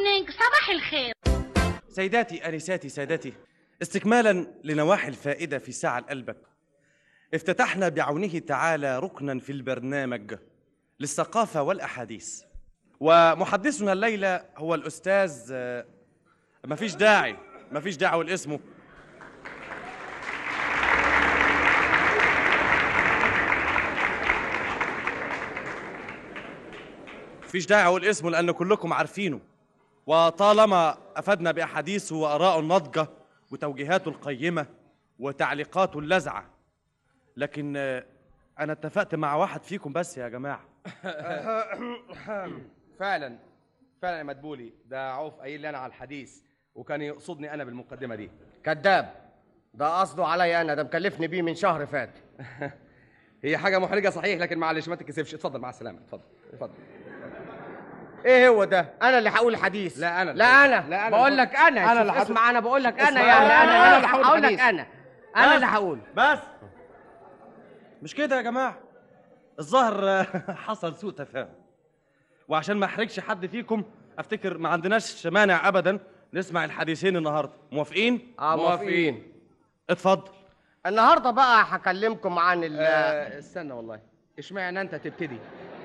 مورنينج، صباح الخير. سيداتي أنساتي سادتي، استكمالا لنواحي الفائدة في ساعة لقلبك، افتتحنا بعونه تعالى ركنا في البرنامج للثقافة والأحاديث، ومحدثنا الليلة هو الأستاذ مفيش داعي أقول اسمه. مفيش داعي أقول اسمه لأن كلكم عارفينه، وطالما أفدنا بأحاديثه وآراءه الناضجة وتوجيهاته القيمة وتعليقاته اللذعة، لكن أنا اتفقت مع واحد فيكم بس يا جماعة. فعلا يا مدبولي، ده عوف قايل لي أنا على الحديث وكان يقصدني أنا بالمقدمة دي. كذاب، ده قصده عليا أنا، ده مكلفني بيه من شهر فات. هي حاجة محرجة صحيح، لكن معلش ما تتكسفش. اتفضل مع السلامة. اتفضل. ايه هو ده؟ انا اللي هقول الحديث. لا انا بقول لك انا اللي اسمع، انا بقول لك انا، يعني انا اللي هقول لك، انا اللي هقول. بس مش كده يا جماعة، الظاهر حصل سوء تفاهم، وعشان ما احرجش حد فيكم افتكر ما عندناش مانع ابدا نسمع الحديثين النهارده. موافقين؟ موافقين. اتفضل. النهارده بقى هكلمكم عن استنى والله، اشمعنى انت تبتدي؟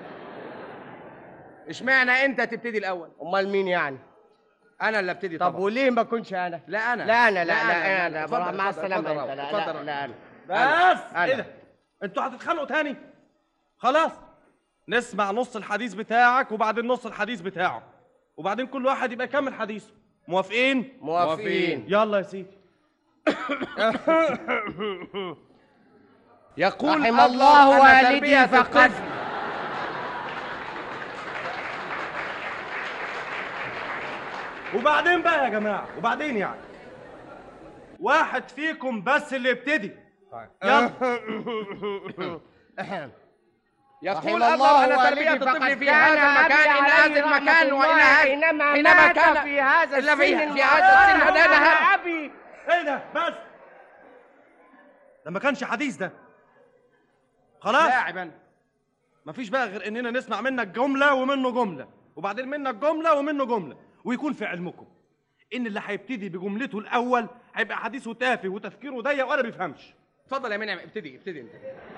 اشمعنى انت تبتدي الاول؟ امال مين يعني؟ انا اللي ابتدي طبعا. طب وليه ما كنتش انا؟ لا انا مع السلامه. انت لا انا بس ايه ده؟ انتوا هتتخانقوا تاني؟ خلاص نسمع نص الحديث بتاعك وبعدين نص الحديث بتاعه، وبعدين كل واحد يبقى يكمل حديثه. موافقين؟ موافقين. يلا يا سيدي. يقول رحم الله والدي فقد. وبعدين بقى يا جماعة، وبعدين يعني واحد فيكم بس اللي يبتدي. يلا. يقول الله أن تربية الطفل في هذا المكان، إلى هذا المكان وإلى حينما كان في هذا السن، في هذا السن هدانها أبي. ايه ده؟ بس ده ما كانش حديث ده. خلاص لاعبا، مفيش بقى غير اننا نسمع منك جملة ومنه جملة وبعدين منك جملة ومنه جملة، ويكون في علمكم ان اللي هيبتدي بجملته الاول هيبقى حديثه تافه وتفكيره ضيق وانا بيفهمش. اتفضل يا منعم، ابتدي انت.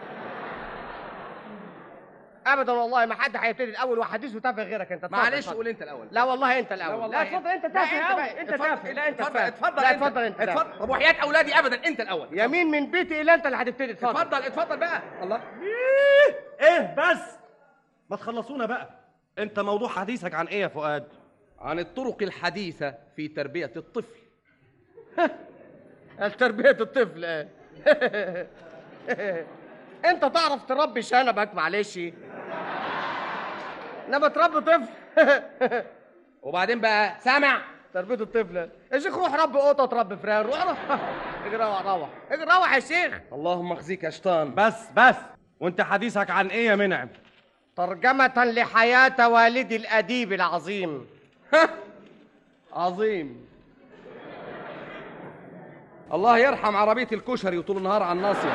ابدا والله ما حد هيبتدي الاول وحديثه تافه غيرك انت. معلش قول انت الاول. لا والله انت الاول. لا اتفضل انت تافه قوي. انت تافه. لا انت اتفضل انت. اتفضل. طب وحياة اولادي ابدا انت الاول. يمين من بيتي الى انت اللي هتبتدي. اتفضل بقى. الله ايه بس ما تخلصونا بقى. انت موضوع حديثك عن ايه يا فؤاد؟ عن الطرق الحديثة في تربية الطفل. تربية الطفل. انت تعرف تربي شنبك معلش، انما تربي طفل. وبعدين بقى سامع تربية الطفل يا شيخ، روح ربي قطة، تربي فراخ، اجري روح يا شيخ. اللهم اخزيك يا شيطان. بس وانت حديثك عن ايه يا منعم؟ ترجمة لحياة والدي الأديب العظيم. عظيم. الله يرحم عربية الكشري وطول النهار على الناصية.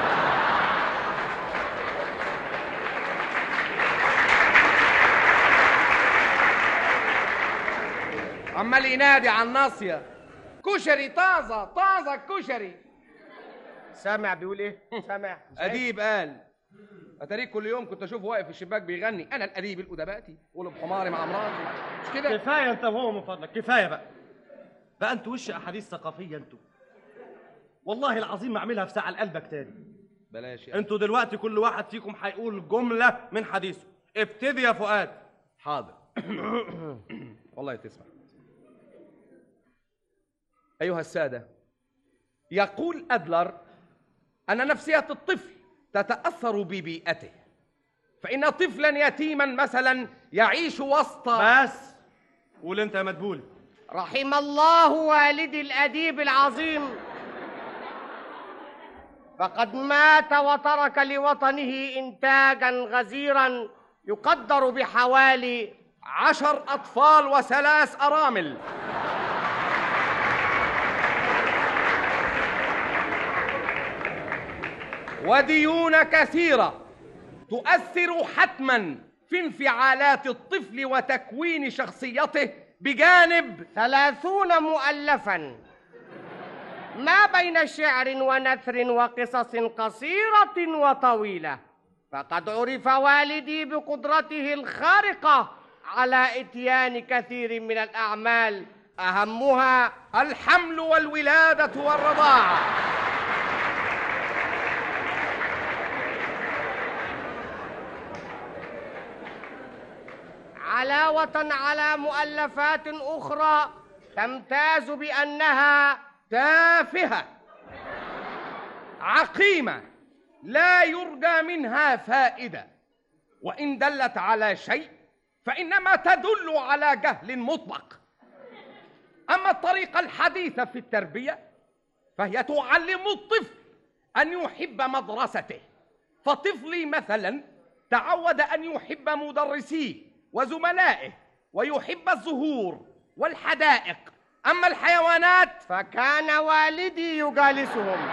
عمال ينادي على الناصية، كشري طازة كشري. سامع بيقول ايه؟ سامع. أديب قال أتاريك كل يوم كنت أشوفه واقف في الشباك بيغني أنا الأديب الأدباتي قلب حماري مع مراتي. مش كده؟ كفاية أنت وهو من فضلك، كفاية بقى أنتوا وش أحاديث ثقافية أنتوا. والله العظيم ما أعملها في ساعة لقلبك تاني. بلاش يعني. أنتوا دلوقتي كل واحد فيكم هيقول جملة من حديثه. ابتدي يا فؤاد. حاضر. والله تسمع. أيها السادة، يقول أدلر أن نفسية الطفل تتأثر ببيئته، فإن طفلا يتيما مثلا يعيش وسط. بس قول أنت يا مدبولي. رحم الله والدي الأديب العظيم، فقد مات وترك لوطنه إنتاجا غزيرا يقدر بحوالي 10 أطفال و3 أرامل. وديون كثيرة تؤثر حتما في انفعالات الطفل وتكوين شخصيته بجانب 30 مؤلفا ما بين شعر ونثر وقصص قصيرة وطويلة. فقد عرف والدي بقدرته الخارقة على إتيان كثير من الأعمال أهمها الحمل والولادة والرضاعة. علاوة على مؤلفات أخرى تمتاز بأنها تافهة عقيمة لا يرجى منها فائدة، وإن دلت على شيء فإنما تدل على جهل مطلق. أما الطريقة الحديثة في التربية فهي تعلم الطفل أن يحب مدرسته. فطفلي مثلا تعود أن يحب مدرسيه وزملائه ويحب الزهور والحدائق. أما الحيوانات فكان والدي يجالسهم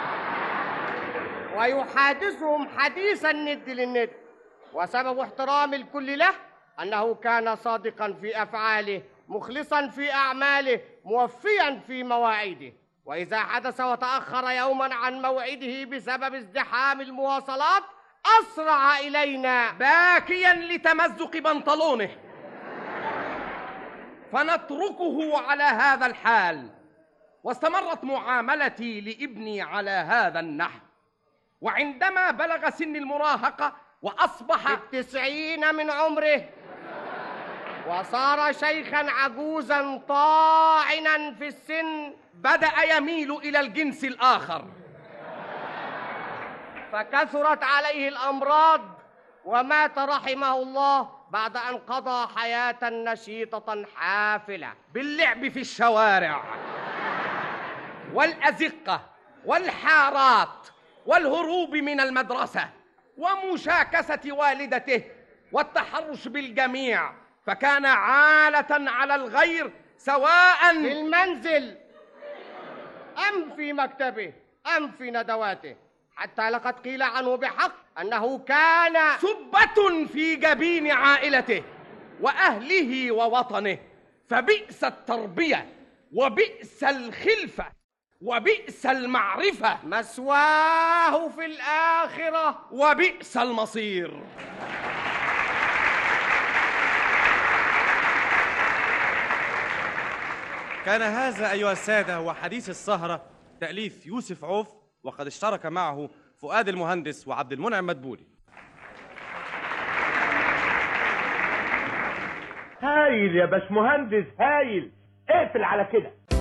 ويحادثهم حديث الند للند، وسبب احترام الكل له أنه كان صادقا في أفعاله، مخلصا في أعماله، موفيا في مواعيده. وإذا حدث وتأخر يوما عن موعده بسبب ازدحام المواصلات أسرع إلينا باكيا لتمزق بنطلونه، فنتركه على هذا الحال. واستمرت معاملتي لابني على هذا النحو، وعندما بلغ سن المراهقة وأصبح 90 من عمره وصار شيخا عجوزا طاعنا في السن بدأ يميل إلى الجنس الآخر، فكثرت عليه الأمراض ومات رحمه الله بعد أن قضى حياة نشيطة حافلة باللعب في الشوارع والأزقة والحارات والهروب من المدرسة ومشاكسة والدته والتحرش بالجميع. فكان عالة على الغير سواء في المنزل أم في مكتبه أم في ندواته، حتى لقد قيل عنه بحق أنه كان سبة في جبين عائلته وأهله ووطنه. فبئس التربية وبئس الخلفة وبئس المعرفة، مثواه في الآخرة وبئس المصير. كان هذا أيها السادة هو حديث السهرة، تأليف يوسف عوف، وقد اشترك معه فؤاد المهندس وعبد المنعم مدبولي. هايل يا باشمهندس، هايل. اقفل على كده.